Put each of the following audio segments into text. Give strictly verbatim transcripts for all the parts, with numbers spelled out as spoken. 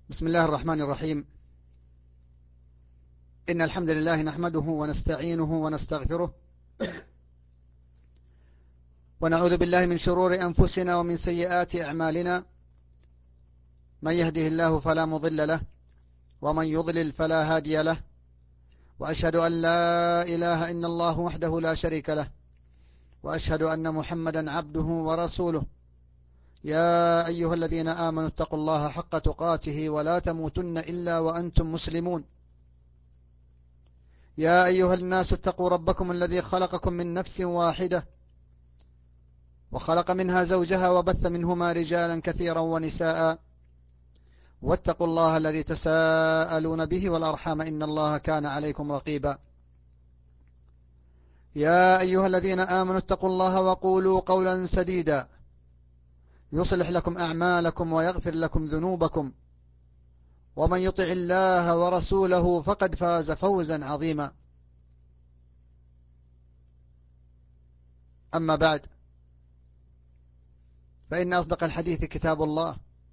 بسم الله الرحمن الرحيم. إن الحمد لله نحمده ونستعينه ونستغفره ونعوذ بالله من شرور أنفسنا ومن سيئات أعمالنا. من يهده الله فلا مضل له ومن يضلل فلا هادي له، وأشهد أن لا إله إلا الله وحده لا شريك له، وأشهد أن محمدا عبده ورسوله. يا أيها الذين آمنوا اتقوا الله حق تقاته ولا تموتن إلا وأنتم مسلمون. يا أيها الناس اتقوا ربكم الذي خلقكم من نفس واحدة وخلق منها زوجها وبث منهما رجالا كثيرا ونساء، واتقوا الله الذي تساءلون به والأرحام إن الله كان عليكم رقيبا. يا أيها الذين آمنوا اتقوا الله وقولوا قولا سديدا يصلح لكم أعمالكم ويغفر لكم ذنوبكم، ومن يطع الله ورسوله فقد فاز فوزا عظيما. أما بعد، فإن أصدق الحديث كتاب الله،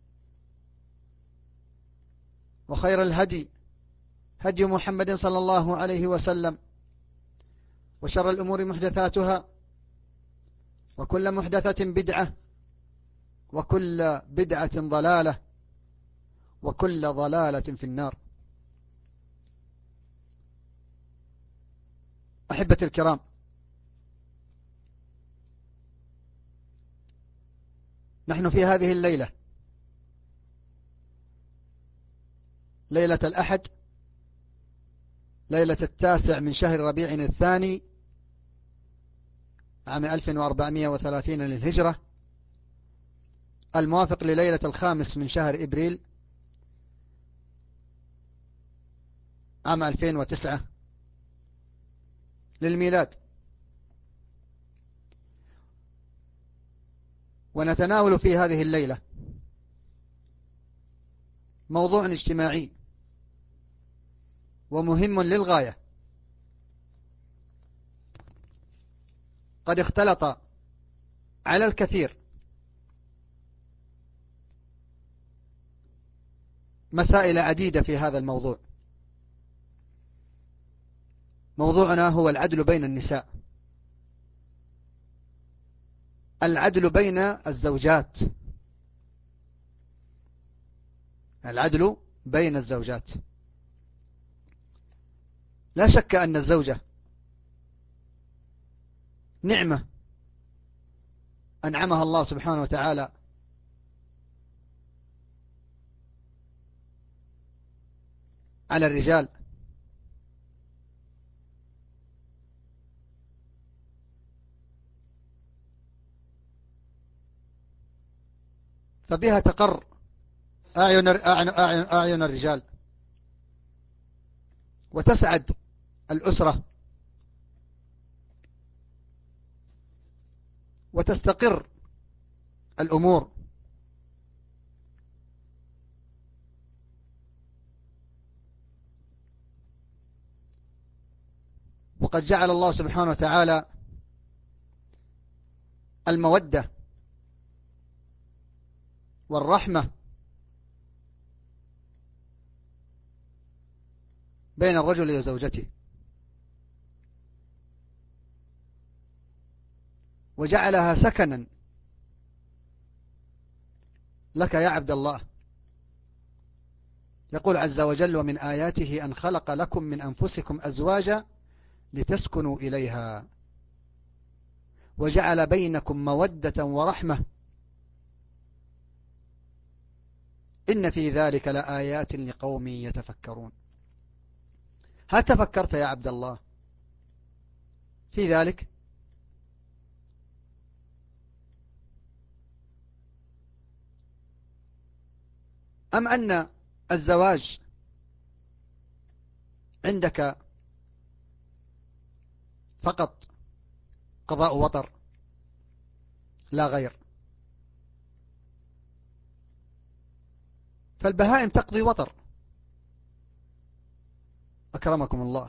وخير الهدي هدي محمد صلى الله عليه وسلم، وشر الأمور محدثاتها، وكل محدثة بدعة، وكل بدعة ضلالة، وكل ضلالة في النار. أحبتي الكرام، نحن في هذه الليلة، ليلة الأحد، ليلة التاسع من شهر ربيع الثاني عام ألف وأربعمائة وثلاثين للهجرة، الموافق لليلة الخامس من شهر إبريل عام ألفين وتسعة للميلاد. ونتناول في هذه الليلة موضوع اجتماعي ومهم للغاية، قد اختلط على الكثير مسائل عديدة في هذا الموضوع. موضوعنا هو العدل بين النساء، العدل بين الزوجات، العدل بين الزوجات. لا شك أن الزوجة نعمة أنعمها الله سبحانه وتعالى على الرجال، فبها تقر أعين أعين الرجال، وتسعد الأسرة، وتستقر الأمور. وقد جعل الله سبحانه وتعالى المودة والرحمة بين الرجل وزوجته، وجعلها سكنا لك يا عبد الله. يقول عز وجل: ومن آياته أن خلق لكم من أنفسكم أزواجا لتسكنوا إليها وجعل بينكم مودة ورحمة إن في ذلك لآيات لقوم يتفكرون. هل تفكرت يا عبد الله في ذلك؟ أم أن الزواج عندك فقط قضاء وطر لا غير؟ فالبهائم تقضي وطر أكرمكم الله،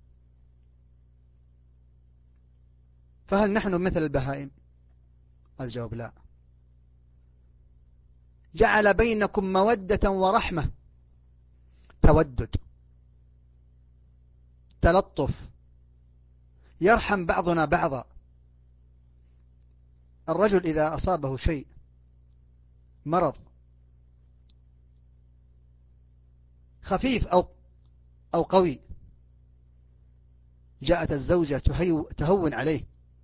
فهل نحن مثل البهائم؟ الجواب لا. جعل بينكم مودة ورحمة تودد، تلطف، يرحم بعضنا بعضا. الرجل إذا أصابه شيء، مرض خفيف أو أو قوي، جاءت الزوجة تهون عليه،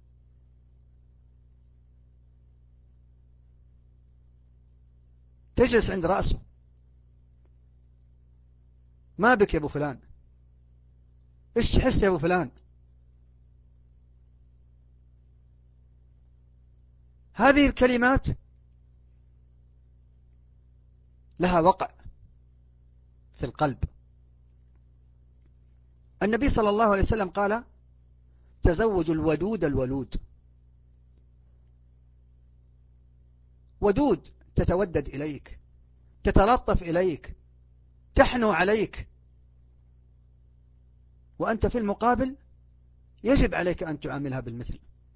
تجلس عند رأسه: ما بك يا أبو فلان؟ إيش تحس يا أبو فلان؟ هذه الكلمات لها وقع في القلب. النبي صلى الله عليه وسلم قال: تزوجوا الودود الولود. ودود تتودد إليك، تتلطف إليك، تحنو عليك، وأنت في المقابل يجب عليك أن تعاملها بالمثل.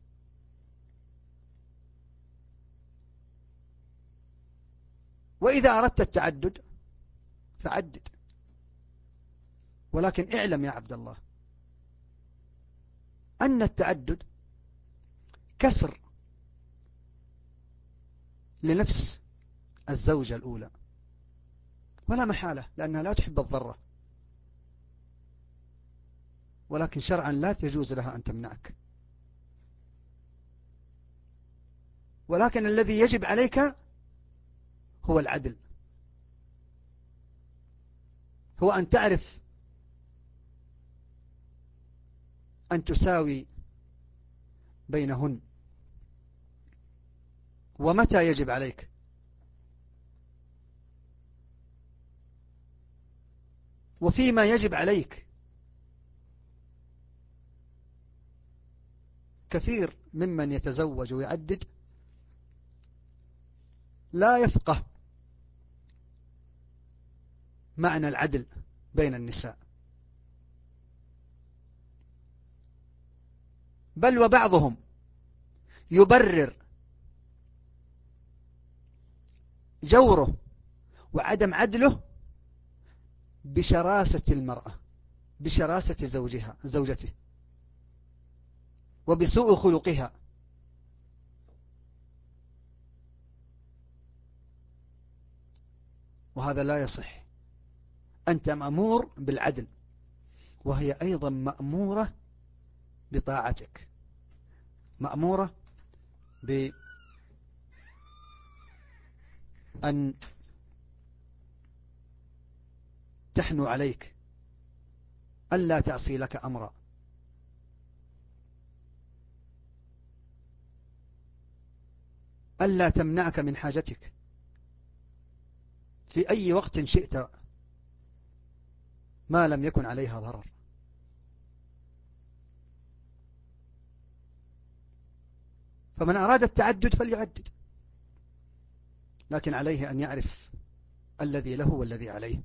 وإذا أردت التعدد فعدد، ولكن اعلم يا عبد الله أن التعدد كسر لنفس الزوجة الأولى، ولا محالة، لأنها لا تحب الضرة، ولكن شرعا لا تجوز لها أن تمنعك. ولكن الذي يجب عليك هو العدل، هو أن تعرف أن تساوي بينهن، ومتى يجب عليك. وفيما يجب عليك كثير ممن يتزوج ويعدد لا يفقه معنى العدل بين النساء، بل وبعضهم يبرر جوره وعدم عدله بشراسة المرأة، بشراسة زوجها زوجته، وبسوء خلقها. وهذا لا يصح. أنت مأمور بالعدل، وهي أيضا مأمورة بطاعتك، مأمورة بأن تحنو عليك، ألا تعصي لك أمرا. ألا تمنعك من حاجتك في أي وقت شئت ما لم يكن عليها ضرر. فمن أراد التعدد فليعدد، لكن عليه أن يعرف الذي له والذي عليه.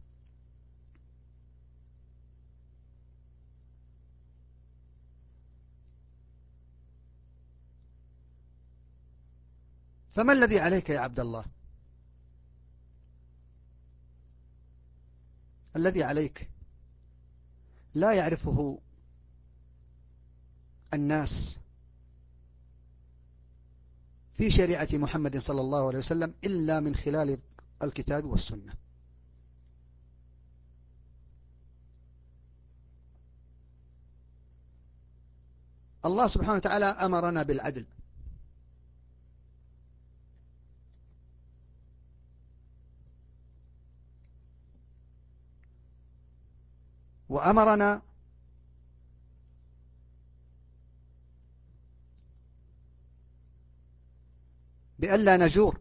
فما الذي عليك يا عبد الله؟ الذي عليك لا يعرفه الناس في شريعة محمد صلى الله عليه وسلم إلا من خلال الكتاب والسنة. الله سبحانه وتعالى أمرنا بالعدل، وأمرنا بألا نجور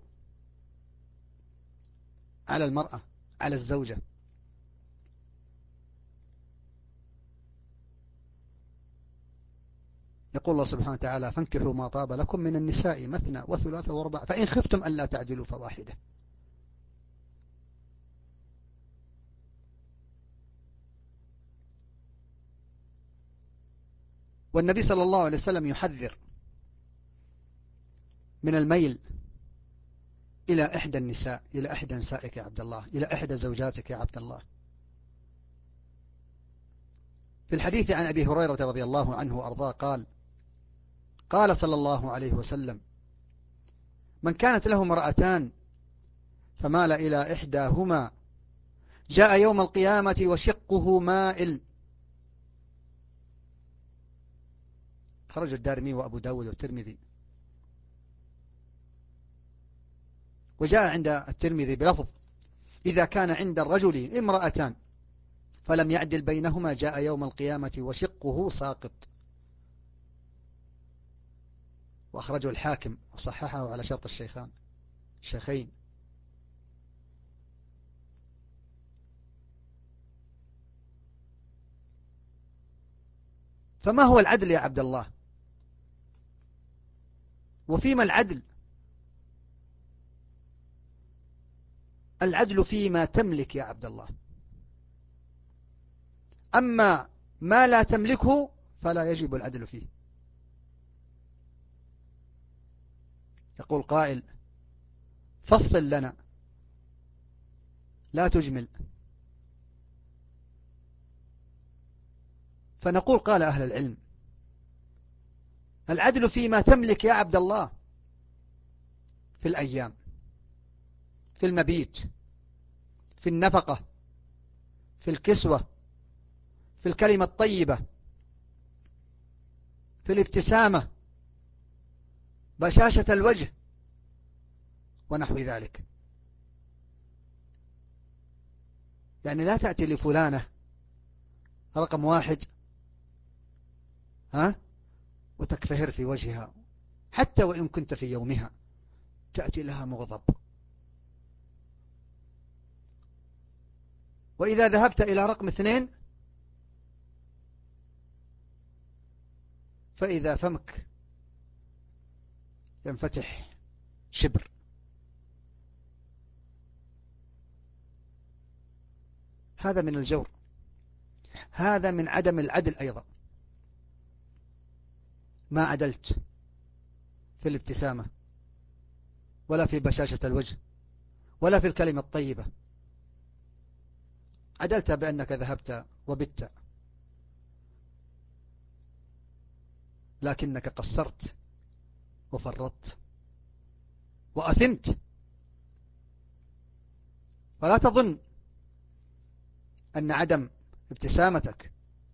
على المرأة، على الزوجة. يقول الله سبحانه وتعالى: فانكحوا ما طاب لكم من النساء مثنى وثلاث ورباع فإن خفتم ألا تعدلوا فواحدة. والنبي صلى الله عليه وسلم يحذر من الميل إلى إحدى النساء، إلى إحدى نسائك يا عبد الله، إلى إحدى زوجاتك يا عبد الله. في الحديث عن أبي هريرة رضي الله عنه وأرضاه قال قال صلى الله عليه وسلم: من كانت له امرأتان فمال إلى إحداهما جاء يوم القيامة وشقه مائل. خرج الدارمي وأبو داود والترمذي. وجاء عند الترمذي بلفظ: إذا كان عند الرجل امرأتان فلم يعدل بينهما جاء يوم القيامة وشقه ساقط. وأخرجه الحاكم وصححه على شرط الشيخان الشيخين. فما هو العدل يا عبد الله؟ وفيما العدل؟ العدل فيما تملك يا عبد الله، أما ما لا تملكه فلا يجب العدل فيه. يقول قائل: فصل لنا، لا تجمل. فنقول: قال أهل العلم: العدل فيما تملك يا عبد الله، في الأيام، في المبيت، في النفقة، في الكسوة، في الكلمة الطيبة، في الابتسامة، بشاشة الوجه، ونحو ذلك. يعني لا تأتي لفلانة رقم واحد ها وتكفهر في وجهها، حتى وإن كنت في يومها تأتي لها مغضب. وإذا ذهبت إلى رقم اثنين فإذا فمك ينفتح شبر. هذا من الجور، هذا من عدم العدل أيضا. ما عدلت في الابتسامة، ولا في بشاشة الوجه، ولا في الكلمة الطيبة. عدلت بأنك ذهبت وبت، لكنك قصرت وفرطت وأثمت. فلا تظن أن عدم ابتسامتك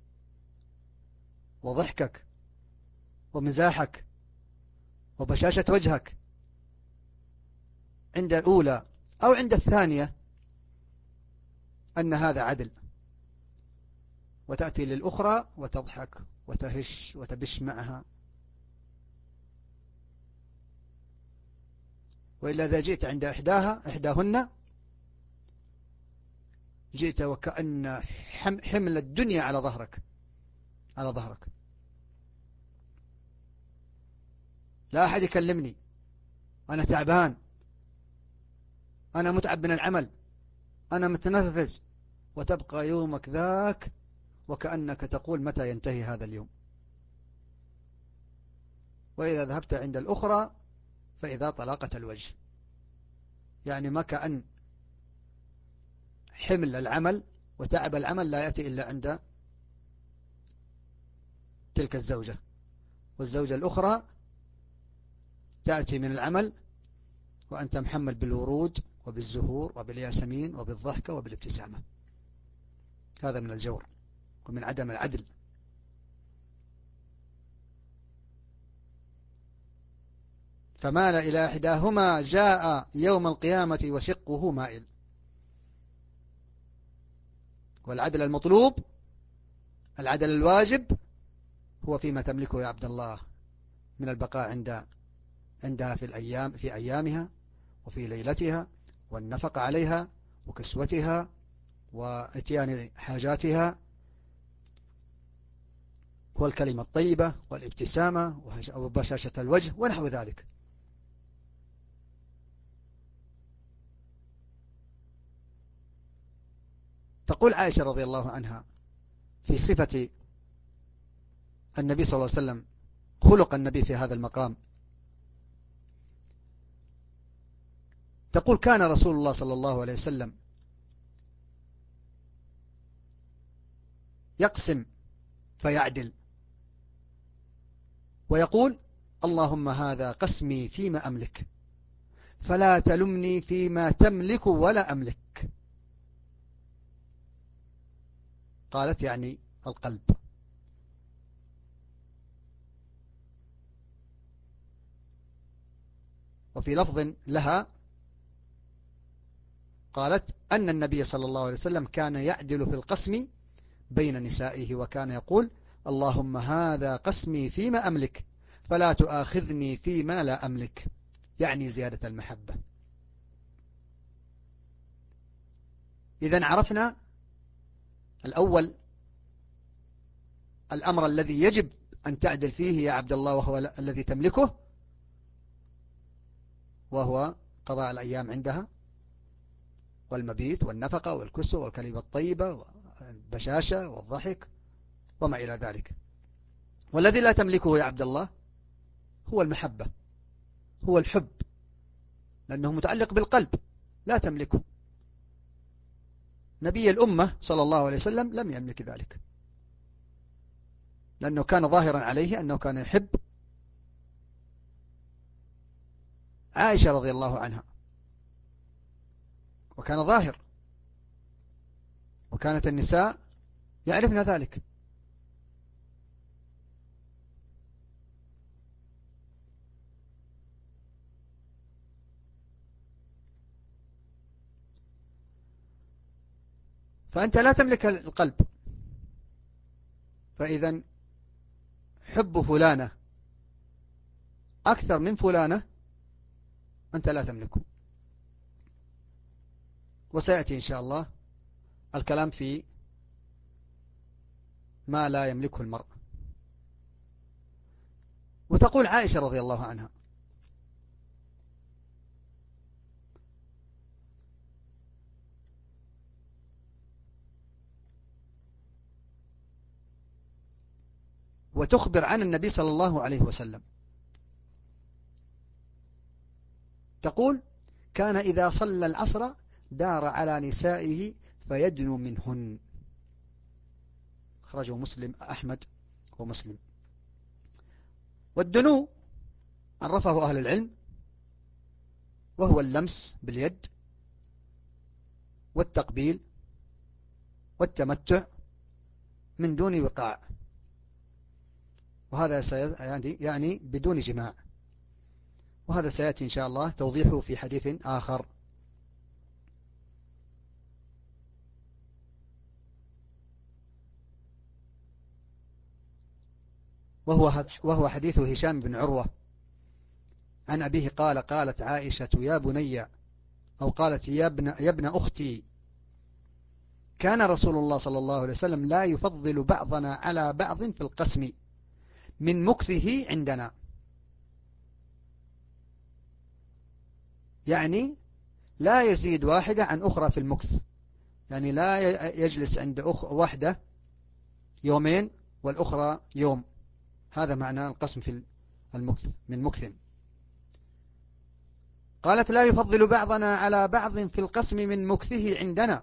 وضحكك ومزاحك وبشاشة وجهك عند الأولى أو عند الثانية أن هذا عدل، وتأتي للأخرى وتضحك وتهش وتبش معها. وإلا إذا جئت عند إحداها إحداهن جئت وكأن حمل الدنيا على ظهرك على ظهرك لا أحد يكلمني، أنا تعبان، أنا متعب من العمل، أنا متنرفز، وتبقى يومك ذاك وكأنك تقول: متى ينتهي هذا اليوم؟ وإذا ذهبت عند الأخرى فإذا طلاقة الوجه، يعني ما كأن حمل العمل وتعب العمل لا يأتي إلا عند تلك الزوجة. والزوجة الأخرى تأتي من العمل وأنت محمل بالورود وبالزهور وبالياسمين وبالضحكة وبالابتسامة. هذا من الجور ومن عدم العدل. فمال إلى إحداهما جاء يوم القيامة وشقه مائل. والعدل المطلوب، العدل الواجب، هو فيما تملكه يا عبد الله من البقاء عند عندها في الأيام في أيامها وفي ليلتها، والنفقة عليها وكسوتها واتيان حاجاتها، والكلمة الطيبة والابتسامة وبشاشة الوجه ونحو ذلك. تقول عائشة رضي الله عنها في صفة النبي صلى الله عليه وسلم، خلق النبي في هذا المقام، تقول: كان رسول الله صلى الله عليه وسلم يقسم فيعدل ويقول اللهم هذا قسمي فيما أملك فلا تلمني فيما تملك ولا أملك. قالت يعني القلب. وفي لفظ لها قالت أن النبي صلى الله عليه وسلم كان يعدل في القسم بين نسائه وكان يقول اللهم هذا قسمي فيما أملك فلا تؤاخذني فيما لا أملك، يعني زيادة المحبة. إذن عرفنا الأول الأمر الذي يجب أن تعدل فيه يا عبد الله وهو الذي تملكه، وهو قضاء الأيام عندها والمبيت والنفقة والكسوة والكلمة الطيبة والبشاشة والضحك وما إلى ذلك. والذي لا تملكه يا عبد الله هو المحبة، هو الحب، لأنه متعلق بالقلب لا تملكه. نبي الأمة صلى الله عليه وسلم لم يملك ذلك، لأنه كان ظاهرا عليه أنه كان يحب عائشة رضي الله عنها، وكان ظاهر، وكانت النساء يعرفن ذلك. فأنت لا تملك القلب، فإذا حب فلانة أكثر من فلانة أنت لا تملكه. وسيأتي إن شاء الله الكلام في ما لا يملكه المرء. وتقول عائشة رضي الله عنها وتخبر عن النبي صلى الله عليه وسلم، تقول كان إذا صلى العصر دار على نسائه فيدنو منهن. أخرجه مسلم أحمد ومسلم. والدنو عرفه أهل العلم وهو اللمس باليد والتقبيل والتمتع من دون وقاع، وهذا يعني يعني بدون جماع، وهذا سيأتي إن شاء الله توضيحه في حديث آخر. وهو وهو حديث هشام بن عروة عن أبيه قال قالت عائشة يا بني، أو قالت يا ابن, يا ابن أختي، كان رسول الله صلى الله عليه وسلم لا يفضل بعضنا على بعض في القسم من مكثه عندنا، يعني لا يزيد واحدة عن أخرى في المكث، يعني لا يجلس عند أخ واحدة يومين والأخرى يوم. هذا معنى القسم في المكث من مكث. قالت لا يفضل بعضنا على بعض في القسم من مكثه عندنا،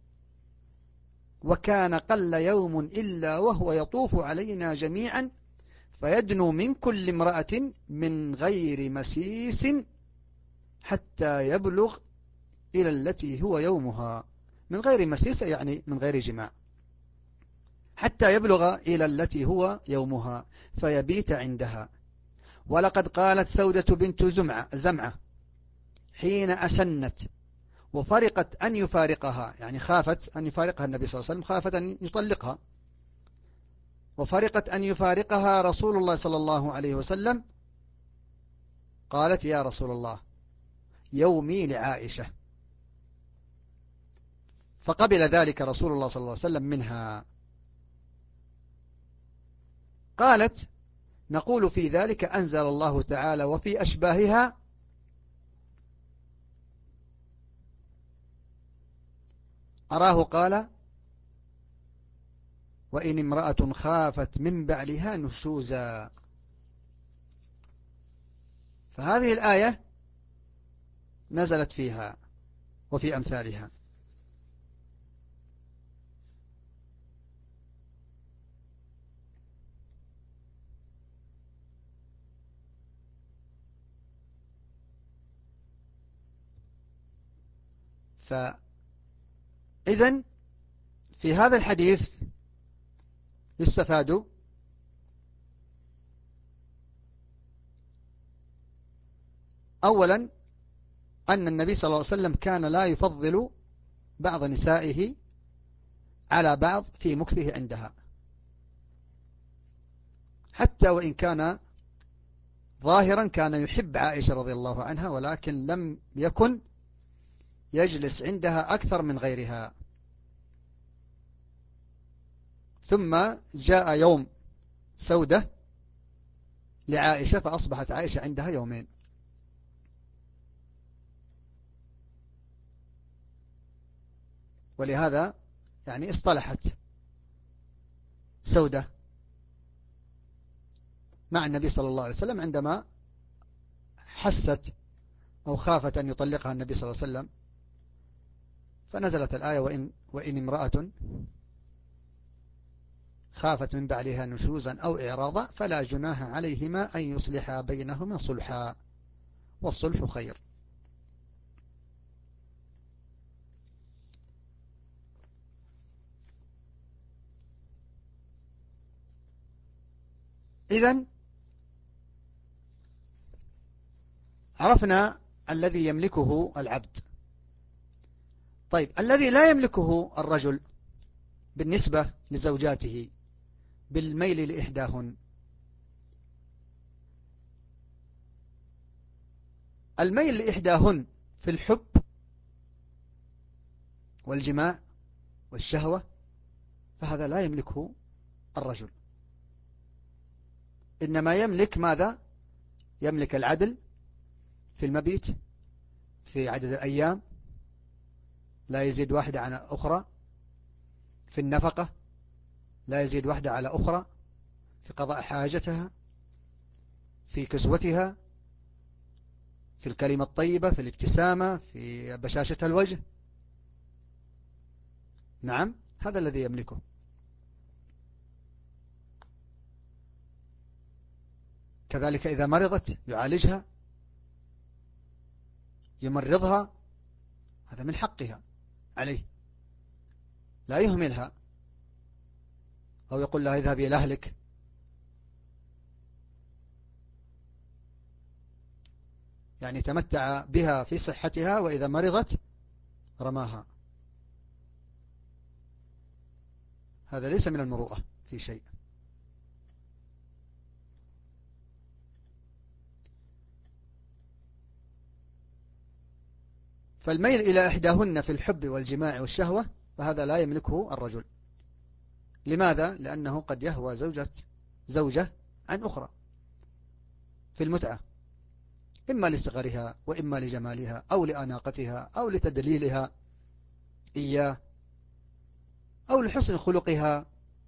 وكان قل يوم إلا وهو يطوف علينا جميعا فيدنو من كل امرأة من غير مسيس حتى يبلغ إلى التي هو يومها. من غير مسيس يعني من غير جماع، حتى يبلغ إلى التي هو يومها فيبيت عندها. ولقد قالت سودة بنت زمعة, زمعة حين أسنت وفرقت أن يفارقها، يعني خافت أن يفارقها النبي صلى الله عليه وسلم، خافت أن يطلقها، وفرقت أن يفارقها رسول الله صلى الله عليه وسلم، قالت يا رسول الله يومي لعائشة، فقبل ذلك رسول الله صلى الله عليه وسلم منها. قالت نقول في ذلك أنزل الله تعالى وفي أشباهها أراه قال وإن امرأة خافت من بعلها نشوزا. فهذه الآية نزلت فيها وفي أمثالها. فإذن في هذا الحديث يستفاد أولا أن النبي صلى الله عليه وسلم كان لا يفضل بعض نسائه على بعض في مكثه عندها، حتى وإن كان ظاهرا كان يحب عائشة رضي الله عنها، ولكن لم يكن يجلس عندها أكثر من غيرها. ثم جاء يوم سودة لعائشة فأصبحت عائشة عندها يومين. ولهذا يعني اصطلحت سودة مع النبي صلى الله عليه وسلم عندما حست أو خافت أن يطلقها النبي صلى الله عليه وسلم، فنزلت الآية وإن, وإن امرأة خافت من بعلها نشوزا أو إعراضا فلا جناح عليهما أن يصلحا بينهما صلحا والصلح خير. إذن عرفنا الذي يملكه العبد. طيب الذي لا يملكه الرجل بالنسبة لزوجاته بالميل لإحداهن، الميل لإحداهن في الحب والجماع والشهوة فهذا لا يملكه الرجل، إنما يملك ماذا؟ يملك العدل في المبيت، في عدد الأيام لا يزيد واحدة على أخرى، في النفقة لا يزيد واحدة على أخرى، في قضاء حاجتها، في كسوتها، في الكلمة الطيبة، في الابتسامة، في بشاشة الوجه. نعم هذا الذي يملكه. كذلك إذا مرضت يعالجها يمرضها، هذا من حقها عليه، لا يهملها أو يقول لها اذهبي إلى أهلك. يعني تمتع بها في صحتها وإذا مرضت رماها، هذا ليس من المروءة في شيء. فالميل إلى إحداهن في الحب والجماع والشهوة فهذا لا يملكه الرجل. لماذا؟ لأنه قد يهوى زوجة زوجة عن أخرى في المتعة، إما لصغرها وإما لجمالها أو لأناقتها أو لتدليلها إياه أو لحسن خلقها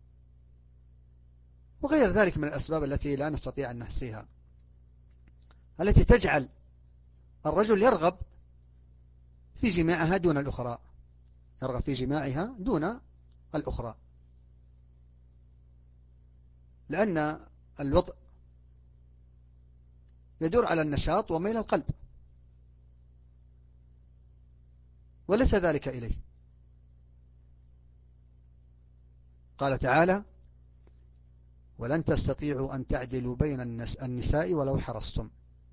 وغير ذلك من الأسباب التي لا نستطيع أن نحصيها، التي تجعل الرجل يرغب في جماعها دون الأخرى، يرغب في جماعها دون الأخرى، لأن الوطء يدور على النشاط وميل القلب وليس ذلك إليه. قال تعالى ولن تستطيعوا أن تعدلوا بين النساء ولو حرصتم.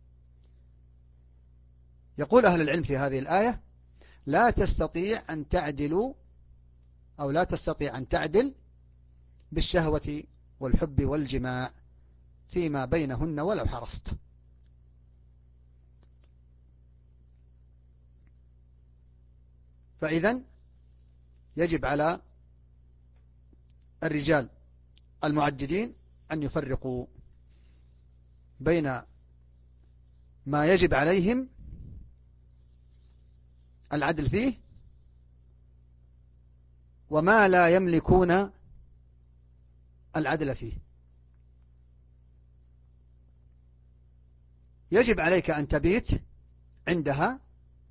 يقول أهل العلم في هذه الآية لا تستطيع أن تعدلوا أو لا تستطيع أن تعدل بالشهوة والحب والجماع فيما بينهن ولو حرصت. فإذن يجب على الرجال المعددين أن يفرقوا بين ما يجب عليهم العدل فيه وما لا يملكون العدل فيه. يجب عليك أن تبيت عندها،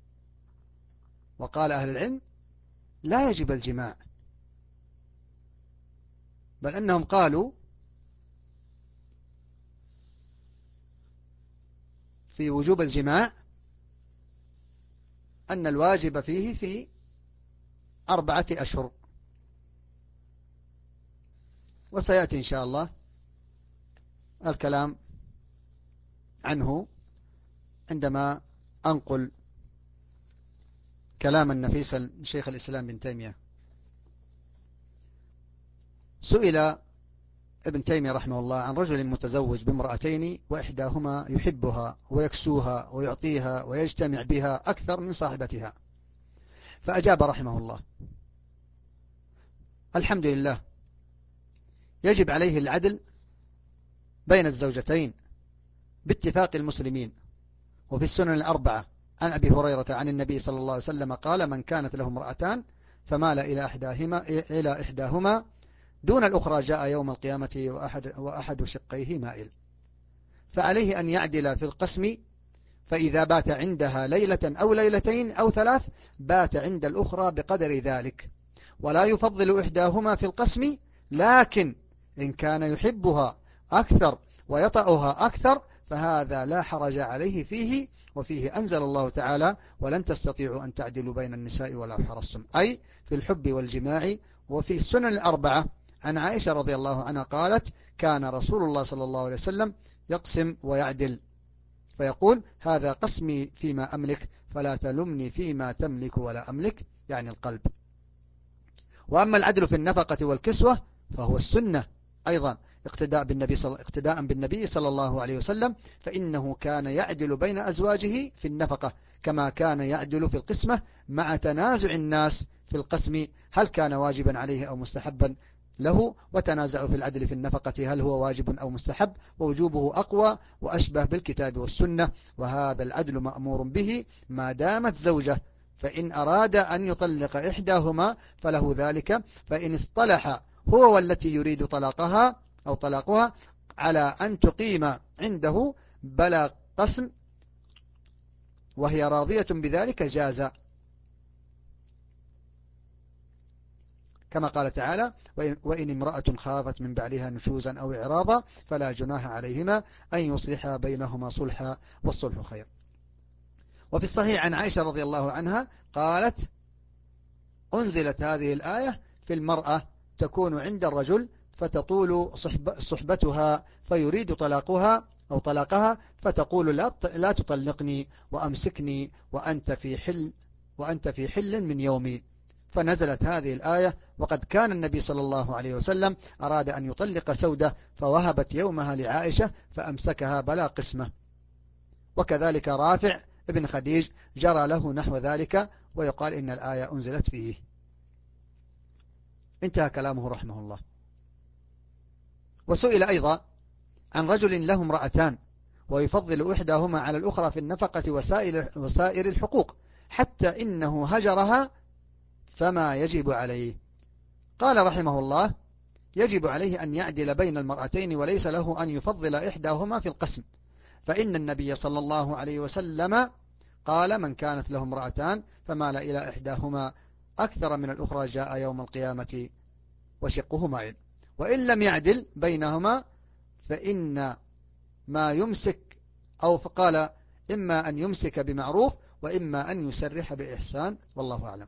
وقال أهل العلم لا يجب الجماع، بل أنهم قالوا في وجوب الجماع أن الواجب فيه في أربعة أشهر، وسيأتي إن شاء الله الكلام عنه عندما أنقل كلاما نفيسا لشيخ الإسلام بن تيمية. سئل ابن تيمية رحمه الله عن رجل متزوج بامرأتين وإحداهما يحبها ويكسوها ويعطيها ويجتمع بها أكثر من صاحبتها، فأجاب رحمه الله: الحمد لله، يجب عليه العدل بين الزوجتين باتفاق المسلمين. وفي السنن الأربعة عن أبي هريرة عن النبي صلى الله عليه وسلم قال: من كانت له امرأتان فمال إلى إحداهما إلى إحداهما دون الأخرى جاء يوم القيامة وأحد, وأحد شقيه مائل، فعليه أن يعدل في القسم، فإذا بات عندها ليلة أو ليلتين أو ثلاث بات عند الأخرى بقدر ذلك، ولا يفضل إحداهما في القسم، لكن إن كان يحبها أكثر ويطأها أكثر فهذا لا حرج عليه فيه. وفيه أنزل الله تعالى: ولن تستطيعوا أن تعدلوا بين النساء ولو حرصتم، أي في الحب والجماع. وفي السنن الأربعة عن عائشة رضي الله عنها قالت: كان رسول الله صلى الله عليه وسلم يقسم ويعدل، فيقول: هذا قسمي فيما أملك فلا تلمني فيما تملك ولا أملك، يعني القلب. وأما العدل في النفقة والكسوة فهو السنة أيضا، اقتداء بالنبي صل... اقتداء بالنبي صلى الله عليه وسلم، فإنه كان يعدل بين أزواجه في النفقة كما كان يعدل في القسمة، مع تنازع الناس في القسم هل كان واجبا عليه أو مستحبا له، وتنازعوا في العدل في النفقة هل هو واجب أو مستحب، ووجوبه أقوى وأشبه بالكتاب والسنة. وهذا العدل مأمور به ما دامت زوجة، فإن أراد أن يطلق إحداهما فله ذلك، فإن اصطلح هو والتي يريد طلاقها أو طلاقها على أن تقيم عنده بلا قسم وهي راضية بذلك جاز، كما قال تعالى: وإن امرأة خافت من بعلها نشوزا أو إعراضا فلا جناح عليهما أن يصلحا بينهما صلحا والصلح خير. وفي الصحيح عن عائشة رضي الله عنها قالت: أنزلت هذه الآية في المرأة تكون عند الرجل فتطول صحبتها فيريد طلاقها أو طلاقها فتقول: لا لا تطلقني وأمسكني وأنت في حل وأنت في حل من يومي، فنزلت هذه الآية: وقد كان النبي صلى الله عليه وسلم أراد أن يطلق سودة فوهبت يومها لعائشة فأمسكها بلا قسمة. وكذلك رافع ابن خديج جرى له نحو ذلك، ويقال إن الآية أنزلت فيه. انتهى كلامه رحمه الله. وسئل أيضا عن رجل له امرأتان ويفضل إحداهما على الأخرى في النفقة وسائر الحقوق حتى إنه هجرها فما يجب عليه. قال رحمه الله: يجب عليه أن يعدل بين المرأتين وليس له أن يفضل إحداهما في القسم، فإن النبي صلى الله عليه وسلم قال: من كانت له امرأتان فمال إلى إحداهما أكثر من الأخرى جاء يوم القيامة وشقه مائل. وإن لم يعدل بينهما فإن ما يمسك أو فقال إما أن يمسك بمعروف وإما أن يسرح بإحسان، والله أعلم.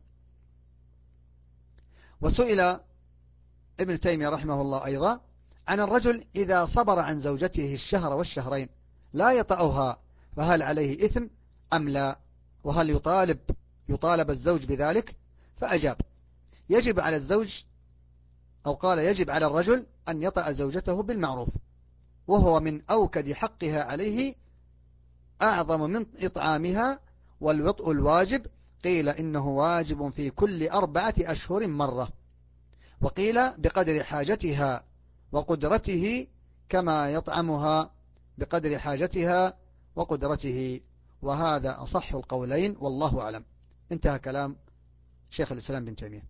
وسئل ابن تيمية رحمه الله أيضا عن الرجل إذا صبر عن زوجته الشهر والشهرين لا يطأها فهل عليه إثم أم لا، وهل يطالب يطالب الزوج بذلك؟ فأجاب: يجب على الزوج أو قال يجب على الرجل أن يطأ زوجته بالمعروف، وهو من أوكد حقها عليه أعظم من إطعامها، والوطء الواجب قيل إنه واجب في كل أربعة أشهر مرة، وقيل بقدر حاجتها وقدرته كما يطعمها بقدر حاجتها وقدرته، وهذا أصح القولين والله أعلم. انتهى كلام شيخ الإسلام بن تيمية.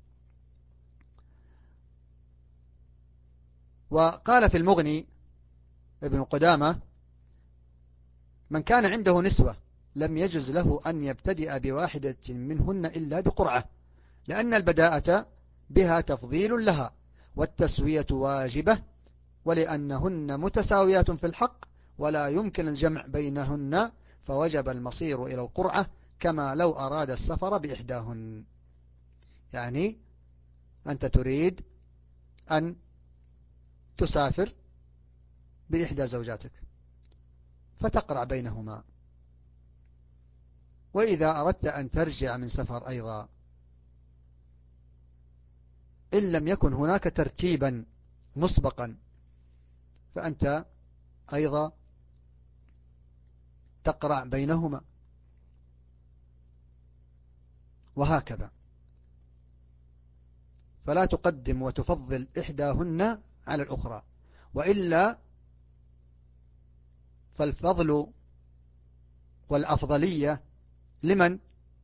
وقال في المغني ابن قدامة: من كان عنده نسوة لم يجز له أن يبتدئ بواحدة منهن إلا بقرعة، لأن البداءة بها تفضيل لها والتسوية واجبة، ولأنهن متساويات في الحق ولا يمكن الجمع بينهن، فوجب المصير إلى القرعة كما لو أراد السفر بإحداهن. يعني أنت تريد أن تسافر بإحدى زوجاتك فتقرع بينهما، وإذا أردت أن ترجع من سفر أيضا إن لم يكن هناك ترتيبا مسبقا فأنت أيضا تقرع بينهما، وهكذا. فلا تقدم وتفضل إحداهن على الأخرى، وإلا فالفضل والأفضلية لمن؟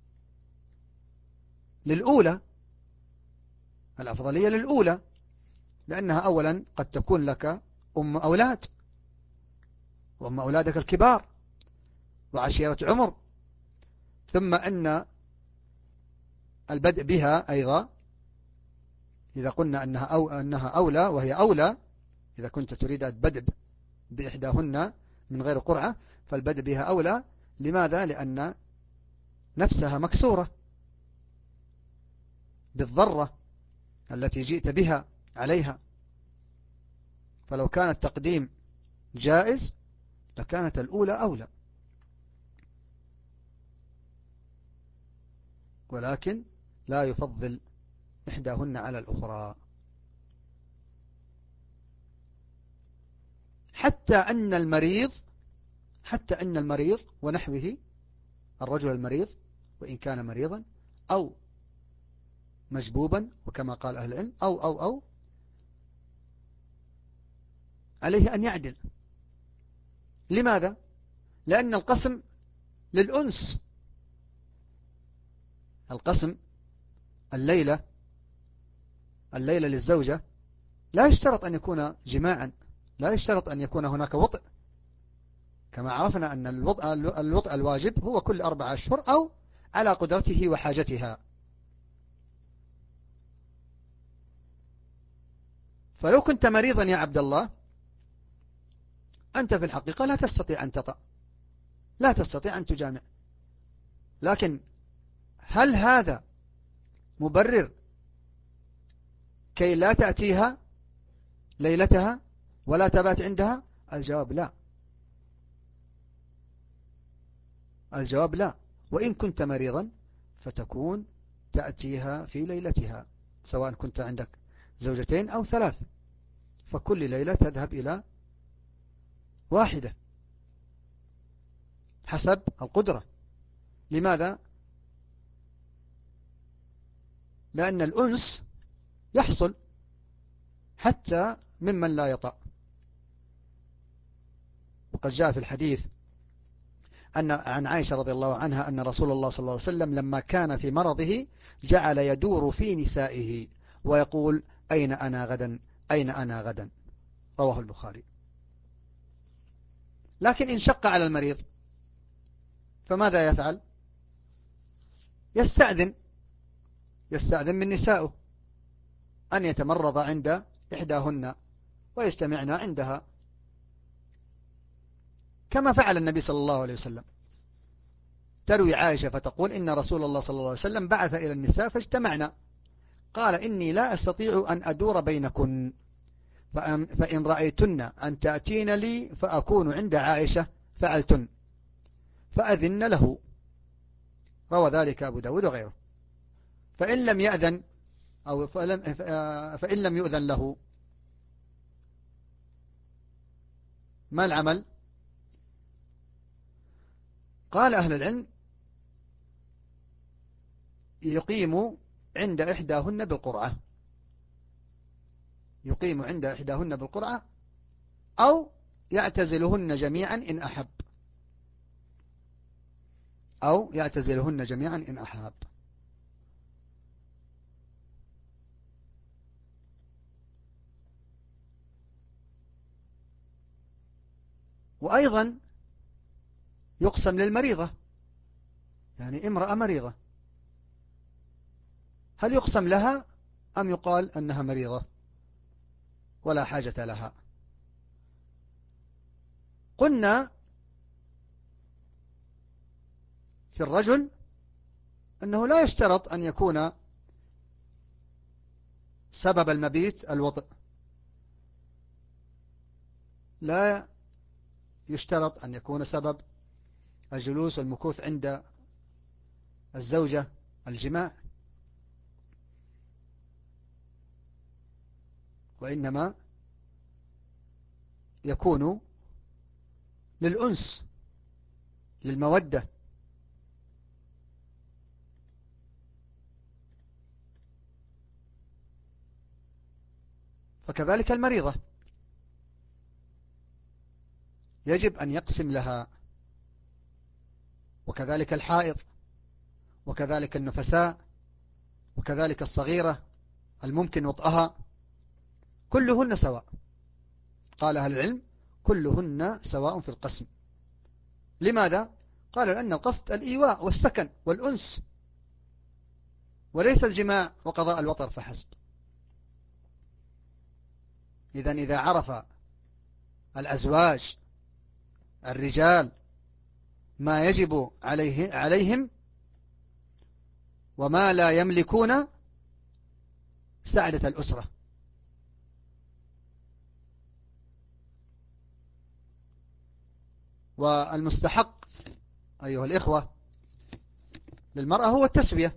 للأولى. الأفضلية للأولى، لأنها أولا قد تكون لك أم أولاد، وأم أولادك الكبار وعشيرة عمر، ثم أن البدء بها أيضا إذا قلنا أنها, أو أنها أولى، وهي أولى إذا كنت تريد البدء بإحداهن من غير قرعة، فالبدء بها أولى. لماذا؟ لأن نفسها مكسورة بالضرة التي جئت بها عليها، فلو كان التقديم جائز لكانت الأولى أولى، ولكن لا يفضل إحداهن على الأخرى. حتى أن المريض حتى أن المريض ونحوه، الرجل المريض وإن كان مريضا أو مجبوبا وكما قال أهل العلم أو أو أو عليه أن يعدل. لماذا؟ لأن القسم للأنس، القسم الليلة الليلة للزوجة لا يشترط أن يكون جماعا، لا يشترط أن يكون هناك وطئ، كما عرفنا أن الوطئ, الوطئ الواجب هو كل أربعة أشهر أو على قدرته وحاجتها. فلو كنت مريضا يا عبد الله أنت في الحقيقة لا تستطيع أن تطأ، لا تستطيع أن تجامع، لكن هل هذا مبرر كي لا تأتيها ليلتها ولا تبات عندها؟ الجواب لا، الجواب لا. وإن كنت مريضا فتكون تأتيها في ليلتها، سواء كنت عندك زوجتين أو ثلاث، فكل ليلة تذهب إلى واحدة حسب القدرة. لماذا؟ لأن الأنس يحصل حتى ممن لا يطأ. وقد جاء في الحديث أن عن عائشة رضي الله عنها أن رسول الله صلى الله عليه وسلم لما كان في مرضه جعل يدور في نسائه ويقول أين أنا غدا أين أنا غدا، رواه البخاري. لكن إن شق على المريض فماذا يفعل؟ يستأذن يستأذن من نسائه أن يتمرض عند إحداهن ويجتمعن عندها، كما فعل النبي صلى الله عليه وسلم. تروي عائشة فتقول إن رسول الله صلى الله عليه وسلم بعث إلى النساء فاجتمعنا، قال إني لا أستطيع أن أدور بينكن، فإن رأيتن أن تأتين لي فأكون عند عائشة فعلتن فأذن له، روى ذلك أبو داود وغيره. فإن لم يأذن أو فإن لم يؤذن له ما العمل؟ قال أهل العلم يقيم عند إحداهن بالقرعة، يقيم عند إحداهن بالقرعة أو يعتزلهن جميعا إن أحب أو يعتزلهن جميعا إن أحب. وأيضا يقسم للمريضة، يعني امرأة مريضة هل يقسم لها أم يقال أنها مريضة ولا حاجة لها؟ قلنا في الرجل أنه لا يشترط أن يكون سبب المبيت الوطء، لا يشترط أن يكون سبب الجلوس والمكوث عند الزوجة الجماع، وإنما يكون للأنس للمودة. فكذلك المريضة يجب أن يقسم لها، وكذلك الحائض، وكذلك النفساء، وكذلك الصغيرة الممكن وطئها، كلهن سواء. قال أهل العلم كلهن سواء في القسم. لماذا؟ قال لأن القصد الإيواء والسكن والأنس، وليس الجماع وقضاء الوطر فحسب. إذن إذا عرف الأزواج الرجال ما يجب عليه عليهم وما لا يملكون سعدة الأسرة. والمستحق أيها الإخوة للمرأة هو التسوية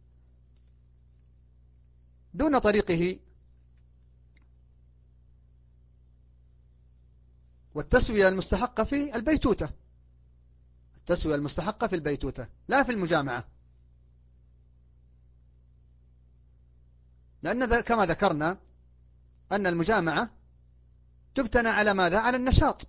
دون طريقه، والتسوية المستحقة في البيتوتة، التسوية المستحقة في البيتوتة لا في المجامعة، لأن كما ذكرنا أن المجامعة تبتنى على ماذا؟ على النشاط.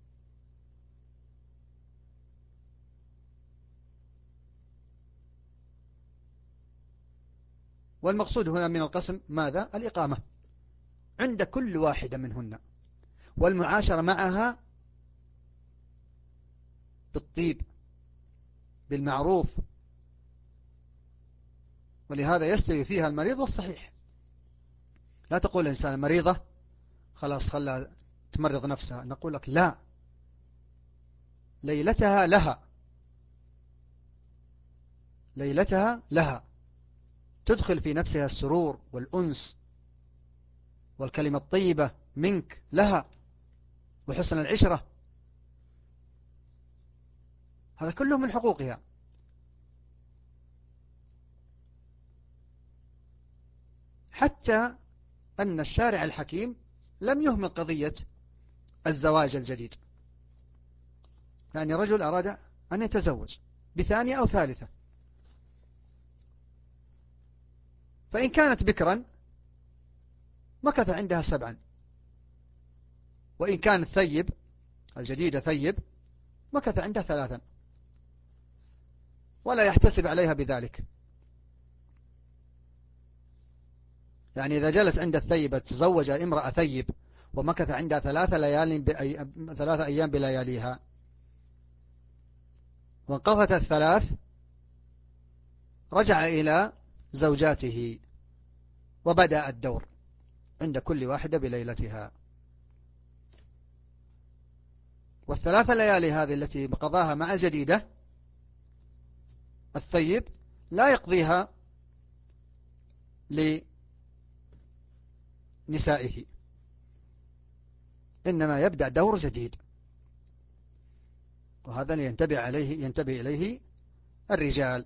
والمقصود هنا من القسم ماذا؟ الإقامة عند كل واحدة منهن، والمعاشرة معها بالطيب بالمعروف، ولهذا يستوي فيها المريض والصحيح. لا تقول الإنسان مريضة خلاص خلها تمرض نفسها، نقول لك لا، ليلتها لها، ليلتها لها، تدخل في نفسها السرور والأنس والكلمة الطيبة منك لها وحسن العشرة، هذا كله من حقوقها. حتى أن الشارع الحكيم لم يهمل قضية الزواج الجديد، يعني رجل أراد أن يتزوج بثانية أو ثالثة، فإن كانت بكرا مكث عندها سبعا، وإن كانت ثيب الجديدة ثيب مكث عندها ثلاثا، ولا يحتسب عليها بذلك. يعني إذا جلس عند الثيبة تزوج امرأة ثيب ومكث عندها ثلاثة ليال بأي... ثلاثة أيام بلياليها، وانقضت الثلاث رجع إلى زوجاته وبدأ الدور عند كل واحدة بليلتها. والثلاث ليالي هذه التي قضاها مع الجديدة الثيب لا يقضيها لنسائه، إنما يبدأ دور جديد، وهذا ينتبه عليه ينتبه إليه الرجال.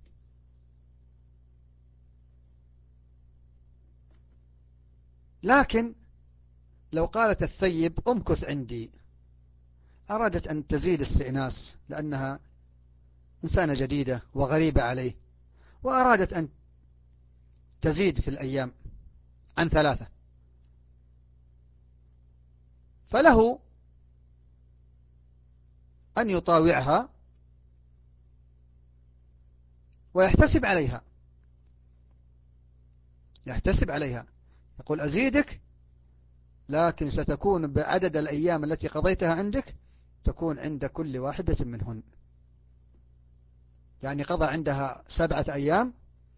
لكن لو قالت الثيب أمكث عندي، أرادت أن تزيد استئناس لأنها إنسانة جديدة وغريبة عليه، وأرادت أن تزيد في الأيام عن ثلاثة، فله أن يطاوعها ويحتسب عليها، يحتسب عليها يقول أزيدك، لكن ستكون بعدد الأيام التي قضيتها عندك تكون عند كل واحدة منهن. يعني قضى عندها سبعة أيام،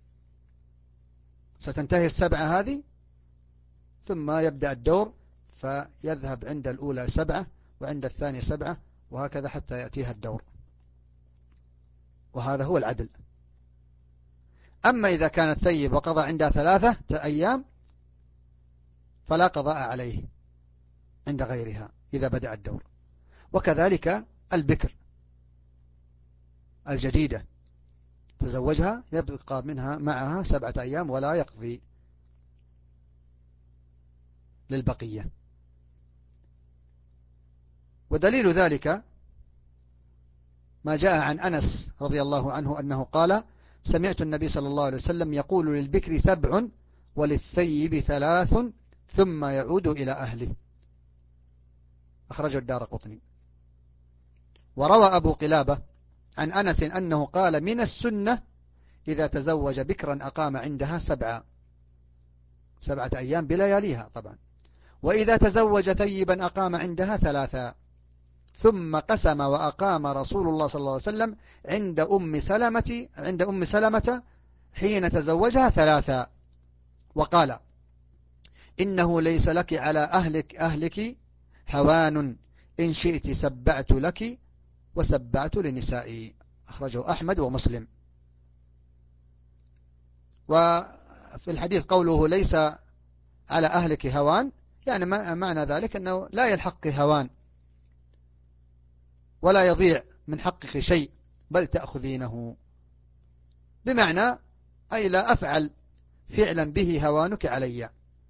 ستنتهي السبعة هذه ثم يبدأ الدور، فيذهب عند الأولى سبعة وعند الثانية سبعة، وهكذا حتى يأتيها الدور، وهذا هو العدل. أما إذا كانت ثيب وقضى عندها ثلاثة أيام فلا قضاء عليه عند غيرها إذا بدأ الدور. وكذلك البكر الجديدة تزوجها يبقى منها معها سبعة أيام ولا يقضي للبقية. ودليل ذلك ما جاء عن أنس رضي الله عنه أنه قال: سمعت النبي صلى الله عليه وسلم يقول: للبكر سبع وللثيب ثلاث ثم يعود إلى أهله. أخرجه الدارقطني. وروى أبو قلابة عن أنس أنه قال: من السنة إذا تزوج بكرا أقام عندها سبعة سبعة أيام بلياليها طبعا، وإذا تزوج ثيبا أقام عندها ثلاثة. ثم قسم وأقام رسول الله صلى الله عليه وسلم عند أم سلمة عند أم سلمة حين تزوجها ثلاثة، وقال: إنه ليس لك على أهلك أهلك هوان، إن شئت سبعت لك وسبعت لنسائي. أخرجه أحمد ومسلم. وفي الحديث قوله ليس على أهلك هوان، يعني معنى ذلك أنه لا يلحق هوان ولا يضيع من حقك شيء، بل تأخذينه، بمعنى أي لا أفعل فعلا به هوانك علي.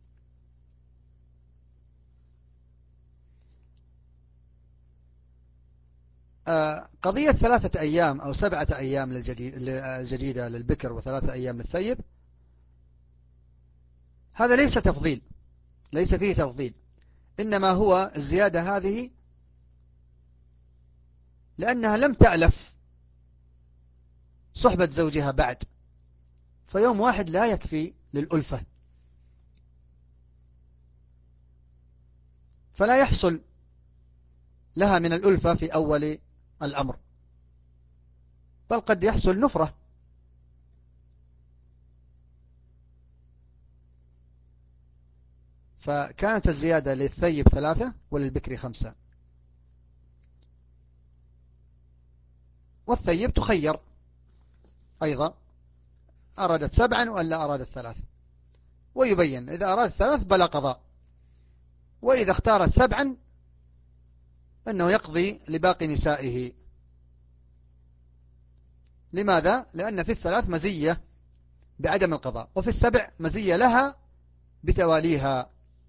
قضية ثلاثة أيام أو سبعة أيام للجديدة للبكر وثلاثة أيام للثيب، هذا ليس تفضيل، ليس فيه تفضيل، إنما هو الزيادة هذه لأنها لم تألف صحبة زوجها بعد، فيوم واحد لا يكفي للألفة، فلا يحصل لها من الألفة في أول الأمر، بل قد يحصل نفرة. فكانت الزيادة للثيب ثلاثة وللبكر خمسة. والثيب تخير أيضا، أرادت سبعا ولا أرادت ثلاث، ويبين إذا أرادت ثلاث بلا قضاء، وإذا اختارت سبعا أنه يقضي لباقي نسائه. لماذا؟ لأن في الثلاث مزية بعدم القضاء، وفي السبع مزية لها بتواليها.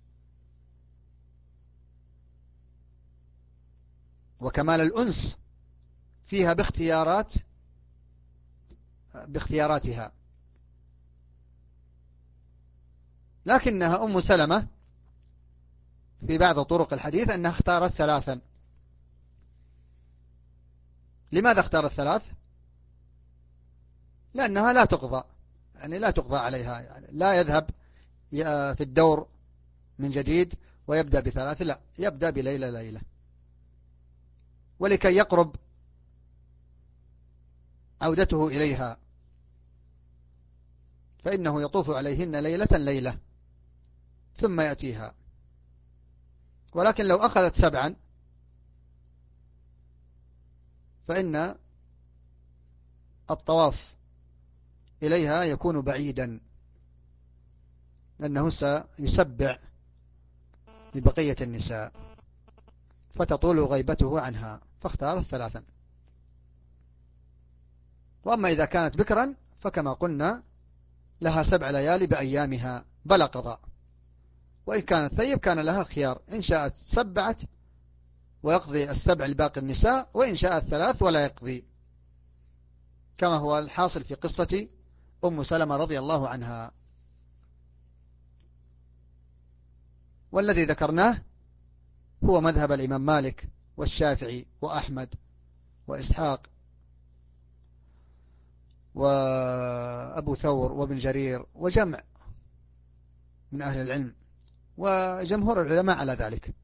وكمال الأنس فيها باختيارات باختياراتها. لكنها أم سلمة في بعض طرق الحديث أنها اختارت ثلاثا. لماذا اختارت ثلاث؟ لأنها لا تقضى، يعني لا تقضى عليها، يعني لا يذهب في الدور من جديد ويبدأ بثلاث، لا، يبدأ بليلة ليلة. ولكي يقرب عودته إليها فإنه يطوف عليهن ليلة ليلة ثم يأتيها. ولكن لو أخذت سبعا فإن الطواف إليها يكون بعيدا، لأنه سيسبع لبقية النساء فتطول غيبته عنها، فاختارت ثلاثا. وأما إذا كانت بكرا فكما قلنا لها سبع ليالي بأيامها بلا قضاء، وإن كانت ثيب كان لها الخيار، إن شاءت سبعت ويقضي السبع لباقي النساء، وإن شاءت ثلاث ولا يقضي، كما هو الحاصل في قصة أم سلمة رضي الله عنها. والذي ذكرناه هو مذهب الإمام مالك والشافعي وأحمد وإسحاق وأبو ثور وابن جرير وجمع من أهل العلم، وجمهور العلماء على ذلك.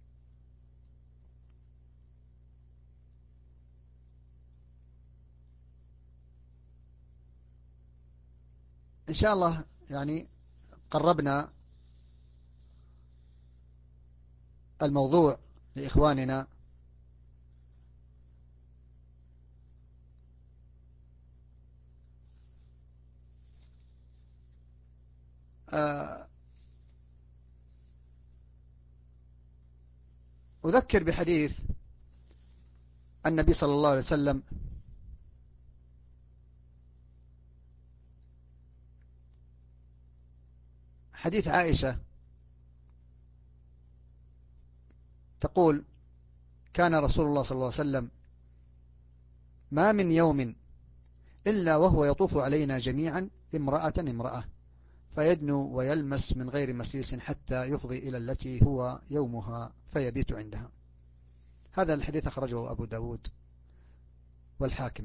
إن شاء الله يعني قربنا الموضوع لإخواننا، أذكر بحديث النبي صلى الله عليه وسلم حديث عائشة تقول: كان رسول الله صلى الله عليه وسلم ما من يوم إلا وهو يطوف علينا جميعا امرأة امرأة فيدنو ويلمس من غير مسيس حتى يفضي إلى التي هو يومها فيبيت عندها. هذا الحديث أخرجه أبو داود والحاكم.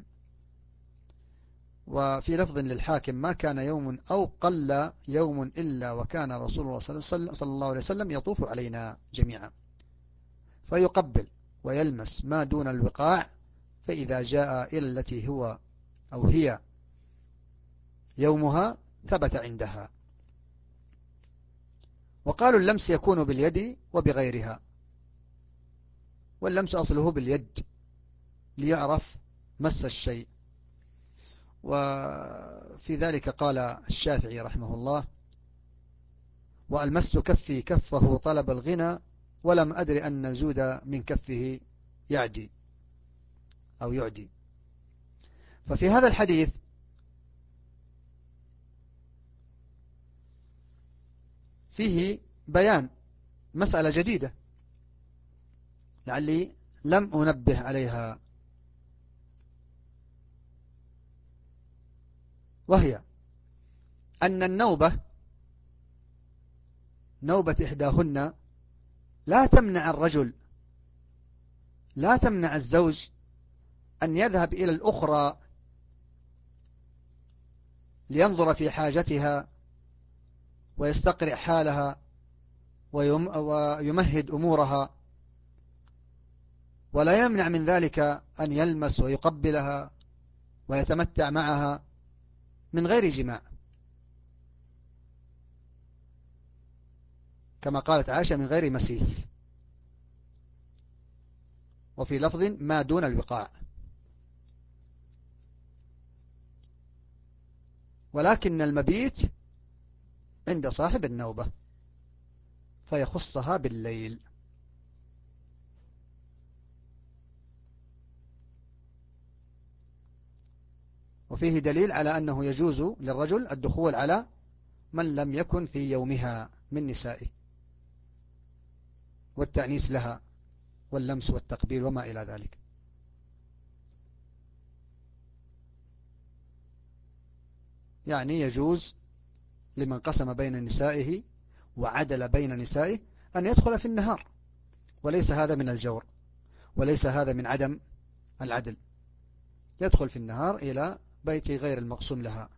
وفي لفظ للحاكم: ما كان يوم أو قل يوم إلا وكان رسول الله صلى الله عليه وسلم يطوف علينا جميعا فيقبل ويلمس ما دون الوقاع، فإذا جاء إلى التي هو أو هي يومها ثبت عندها. وقالوا اللمس يكون باليد وبغيرها، واللمس أصله باليد ليعرف مس الشيء. وفي ذلك قال الشافعي رحمه الله: وألمست كفي كفه طلب الغنى ولم أدر أن الجود من كفه يعدي أو يعدي. ففي هذا الحديث فيه بيان مسألة جديدة لعلي لم أنبه عليها، وهي أن النوبة نوبة إحداهن لا تمنع الرجل لا تمنع الزوج أن يذهب إلى الأخرى لينظر في حاجتها ويستقرئ حالها ويمهد أمورها، ولا يمنع من ذلك أن يلمس ويقبلها ويتمتع معها من غير جماع، كما قالت عائشة: من غير مسيس. وفي لفظ: ما دون الوقاع. ولكن المبيت عند صاحب النوبة فيخصها بالليل. وفيه دليل على أنه يجوز للرجل الدخول على من لم يكن في يومها من نسائه، والتأنيس لها واللمس والتقبيل وما إلى ذلك. يعني يجوز لمن قسم بين نسائه وعدل بين نسائه أن يدخل في النهار، وليس هذا من الجور، وليس هذا من عدم العدل. يدخل في النهار إلى بيت غير المقسوم لها،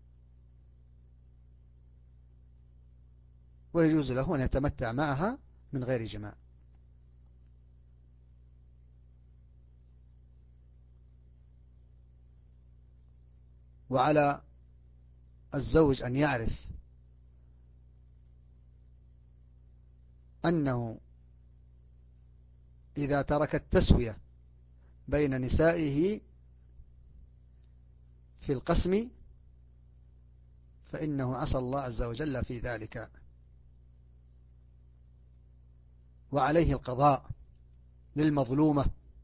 ويجوز له أن يتمتع معها من غير جماع. وعلى الزوج أن يعرف أنه إذا ترك التسوية بين نسائه في القسم فإنه عصى الله عز وجل في ذلك، وعليه القضاء للمظلومة.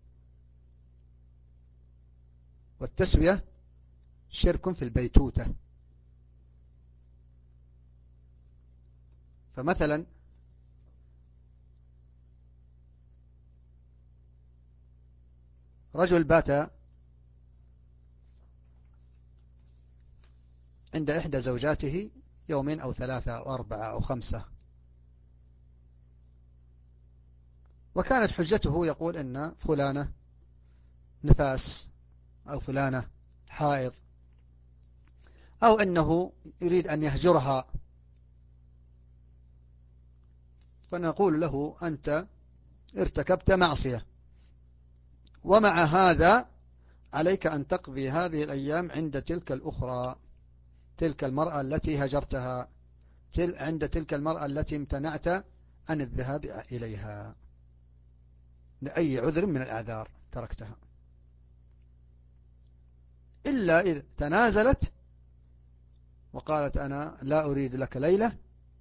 والتسوية شرك في البيتوتة. فمثلا رجل بات عند إحدى زوجاته يومين أو ثلاثة أو أربعة أو خمسة، وكانت حجته يقول إن فلانة نفاس أو فلانة حائض، أو أنه يريد أن يهجرها، فنقول له: أنت ارتكبت معصية، ومع هذا عليك أن تقضي هذه الأيام عند تلك الأخرى، تلك المرأة التي هجرتها، تل عند تلك المرأة التي امتنعت عن الذهاب إليها لأي عذر من الأعذار تركتها، إلا إذ تنازلت وقالت أنا لا أريد لك ليلة،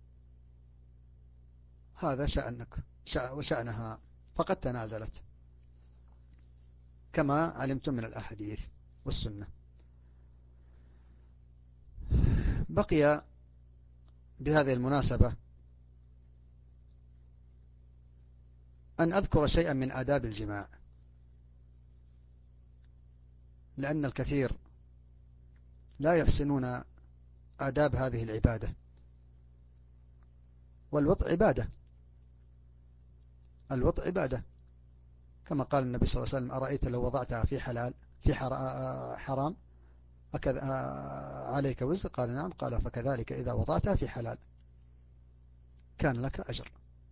هذا شأنك وشأنها، فقد تنازلت كما علمتم من الأحاديث والسنة. بقي بهذه المناسبة أن أذكر شيئا من آداب الجماع، لأن الكثير لا يحسنون آداب هذه العبادة. والوطء عبادة، الوطء عبادة، كما قال النبي صلى الله عليه وسلم أرأيت لو وضعتها في حلال في حرام أكذا عليك وزر؟ قال نعم. قال فكذلك إذا وضعتها في حلال كان لك أجر،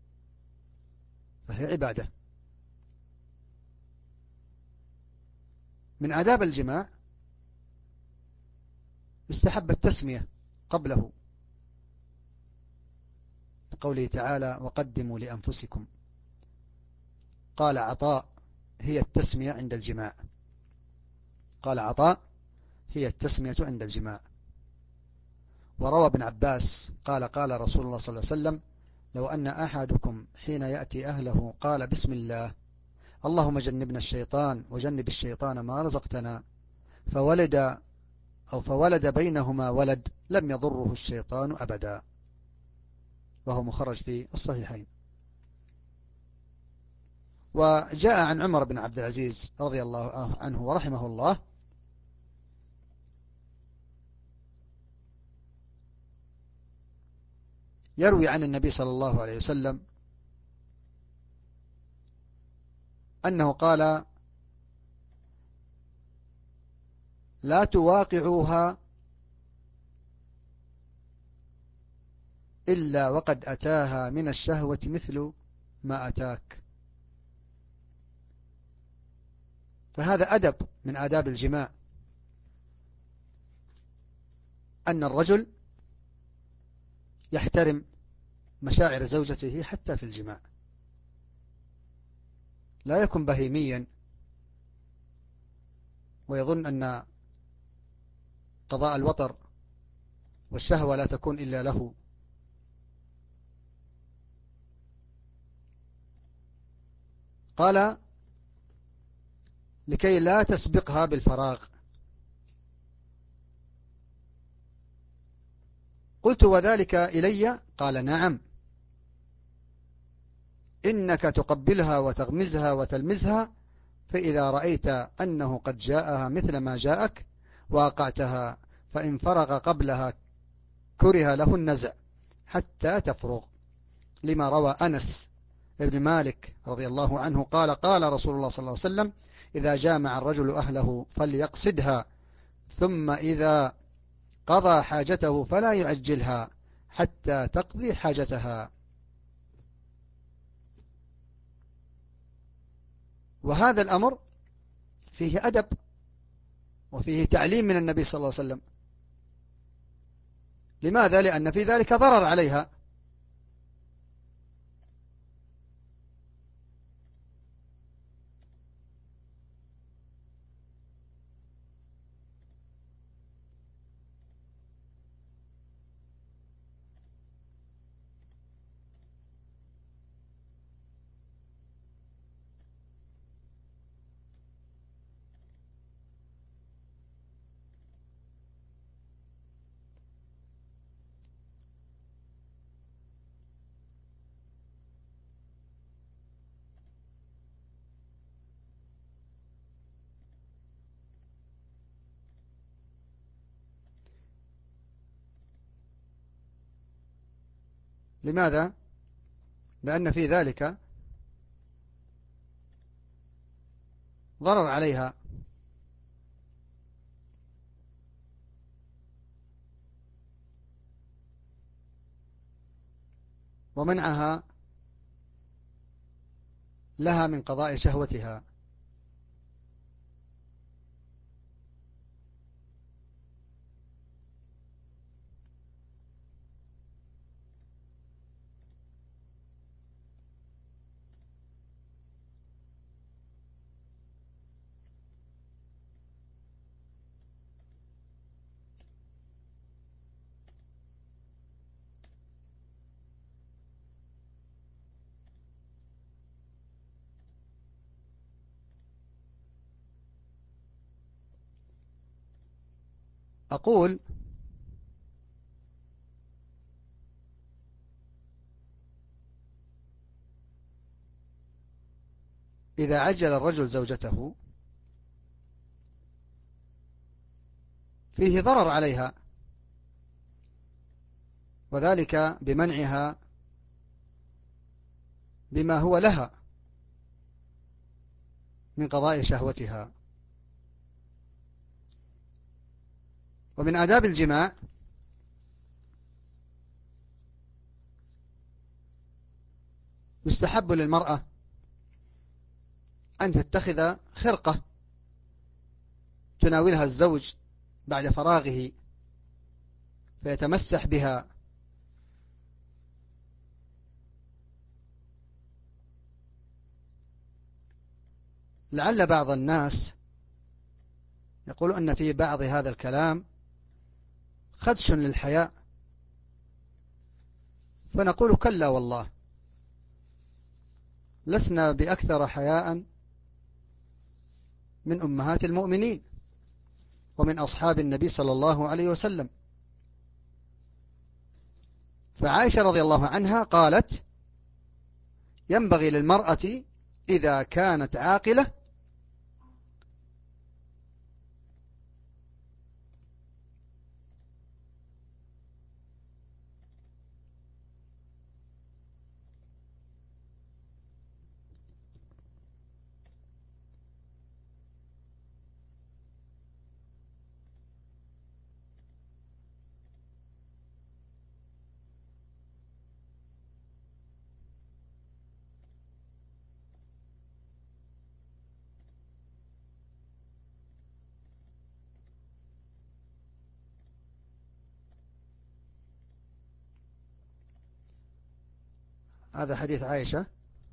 فهي عبادة. من آداب الجماع استحب التسمية قبله، قوله تعالى وقدموا لأنفسكم. قال عطاء هي التسمية عند الجماع، قال عطاء هي التسمية عند الجماع. وروى ابن عباس قال قال رسول الله صلى الله عليه وسلم لو أن أحدكم حين يأتي أهله قال بسم الله اللهم جنبنا الشيطان وجنب الشيطان ما رزقتنا، فولد أو فولد بينهما ولد لم يضره الشيطان أبدا، وهو مخرج في الصحيحين. وجاء عن عمر بن عبد العزيز رضي الله عنه ورحمه الله يروي عن النبي صلى الله عليه وسلم أنه قال لا تواقعوها إلا وقد أتاها من الشهوة مثل ما أتاك. فهذا أدب من آداب الجماع، أن الرجل يحترم مشاعر زوجته حتى في الجماع، لا يكن بهيميا ويظن أن قضاء الوطر والشهوة لا تكون إلا له. قال لكي لا تسبقها بالفراغ. قلت وذلك إلي؟ قال نعم، إنك تقبلها وتغمزها وتلمزها، فإذا رأيت أنه قد جاءها مثل ما جاءك واقعتها، فإن فرغ قبلها كره له النزع حتى تفرغ. لما روى أنس ابن مالك رضي الله عنه قال قال رسول الله صلى الله عليه وسلم إذا جامع الرجل أهله فليقصدها، ثم إذا قضى حاجته فلا يعجلها حتى تقضي حاجتها. وهذا الأمر فيه أدب وفيه تعليم من النبي صلى الله عليه وسلم. لماذا؟ لأن في ذلك ضرر عليها. لماذا؟ لأن في ذلك ضرر عليها. ومنعها لها من قضاء شهوتها. أقول إذا عجل الرجل زوجته فيه ضرر عليها، وذلك بمنعها بما هو لها من قضاء شهوتها. ومن آداب الجماع يستحب للمرأة أن تتخذ خرقة تناولها الزوج بعد فراغه فيتمسح بها، لعل بعض الناس يقول أن في بعض هذا الكلام خدش للحياء، فنقول كلا والله، لسنا بأكثر حياء من أمهات المؤمنين ومن أصحاب النبي صلى الله عليه وسلم. فعائشة رضي الله عنها قالت: ينبغي للمرأة إذا كانت عاقلة هذا حديث عائشة.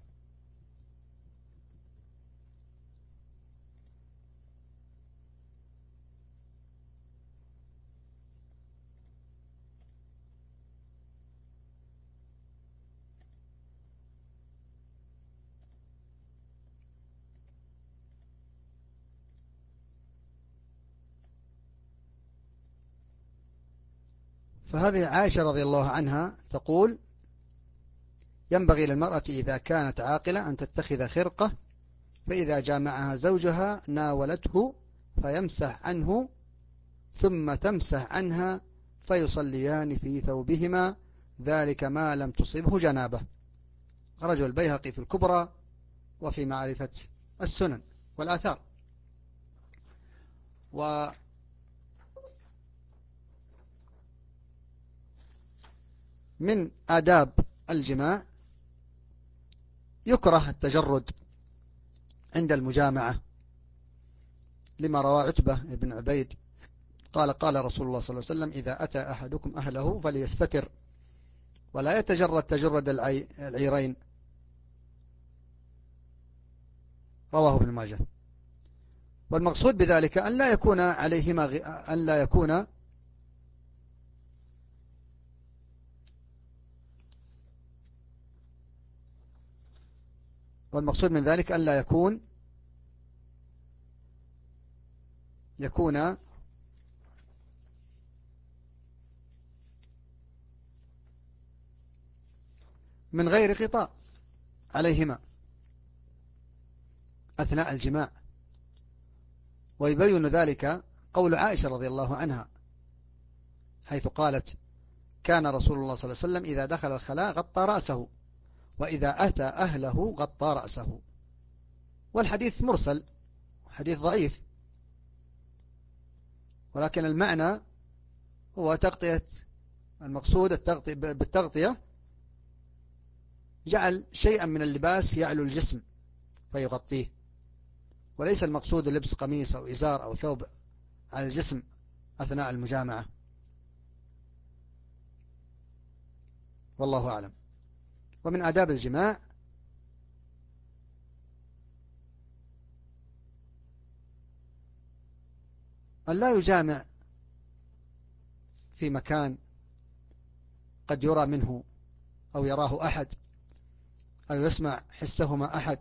فهذه عائشة رضي الله عنها تقول: ينبغي للمرأة إذا كانت عاقلة أن تتخذ خرقة، فإذا جامعها زوجها ناولته فيمسح عنه ثم تمسح عنها فيصليان في ثوبهما، ذلك ما لم تصبه جنابه. خرجه البيهقي في الكبرى وفي معرفة السنن والآثار. ومن آداب الجماع يكره التجرد عند المجامعة، لما روى عتبة بن عبيد قال: قال رسول الله صلى الله عليه وسلم: إذا أتى أحدكم أهله فليستتر ولا يتجرد تجرد العيرين. رواه ابن ماجه. والمقصود بذلك أن لا يكون عليهما غ... أن لا يكون والمقصود من ذلك أن لا يكون يكون من غير غطاء عليهما أثناء الجماع. ويبين ذلك قول عائشة رضي الله عنها حيث قالت: كان رسول الله صلى الله عليه وسلم إذا دخل الخلاء غطى رأسه، وإذا أتى أهله غطى رأسه. والحديث مرسل، حديث ضعيف، ولكن المعنى هو تغطية، المقصود التغطية بالتغطية جعل شيئا من اللباس يعلو الجسم فيغطيه، وليس المقصود لبس قميص أو إزار أو ثوب على الجسم أثناء المجامعة، والله أعلم. ومن آداب الجماع أن لا يجامع في مكان قد يرى منه أو يراه أحد أو يسمع حسهما أحد،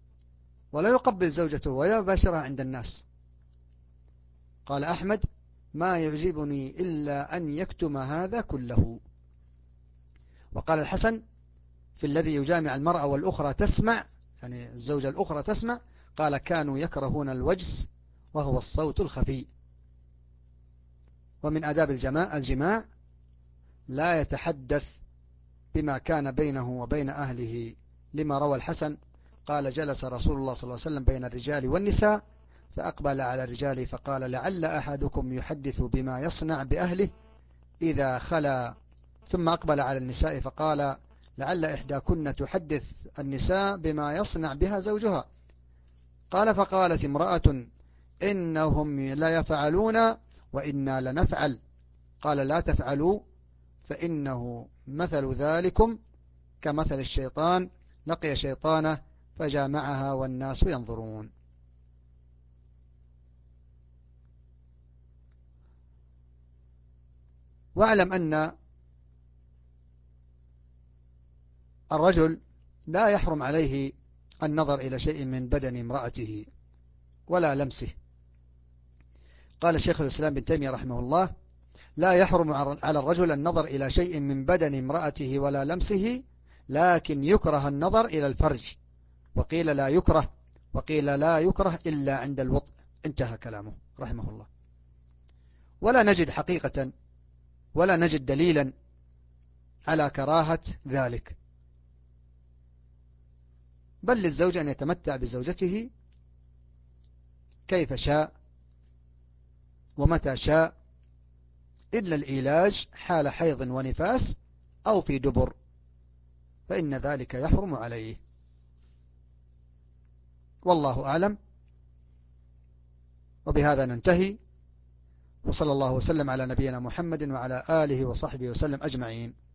ولا يقبل زوجته ولا يباشرها عند الناس. قال أحمد: ما يعجبني إلا أن يكتم هذا كله. وقال الحسن في الذي يجامع المرأة والأخرى تسمع، يعني الزوجة الأخرى تسمع، قال كانوا يكرهون الوجس وهو الصوت الخفي. ومن آداب الجماع لا يتحدث بما كان بينه وبين أهله، لما روى الحسن قال جلس رسول الله صلى الله عليه وسلم بين الرجال والنساء فأقبل على الرجال فقال لعل أحدكم يحدث بما يصنع بأهله إذا خلا، ثم أقبل على النساء فقال لعل إحداكن تحدث النساء بما يصنع بها زوجها. قال فقالت امرأة إنهم لا يفعلون وإنا لنفعل. قال لا تفعلوا فإنه مثل ذلكم كمثل الشيطان لقي شيطانه فجامعها والناس ينظرون. واعلم أن الرجل لا يحرم عليه النظر إلى شيء من بدن امرأته ولا لمسه. قال الشيخ الإسلام بن تيمية رحمه الله لا يحرم على الرجل النظر إلى شيء من بدن امرأته ولا لمسه، لكن يكره النظر إلى الفرج، وقيل لا يكره، وقيل لا يكره إلا عند الوطء. انتهى كلامه رحمه الله. ولا نجد حقيقة ولا نجد دليلا على كراهة ذلك، بل للزوج أن يتمتع بزوجته كيف شاء ومتى شاء، إلا العلاج حال حيض ونفاس أو في دبر، فإن ذلك يحرم عليه. والله أعلم. وبهذا ننتهي، وصلى الله وسلم على نبينا محمد وعلى آله وصحبه وسلم أجمعين.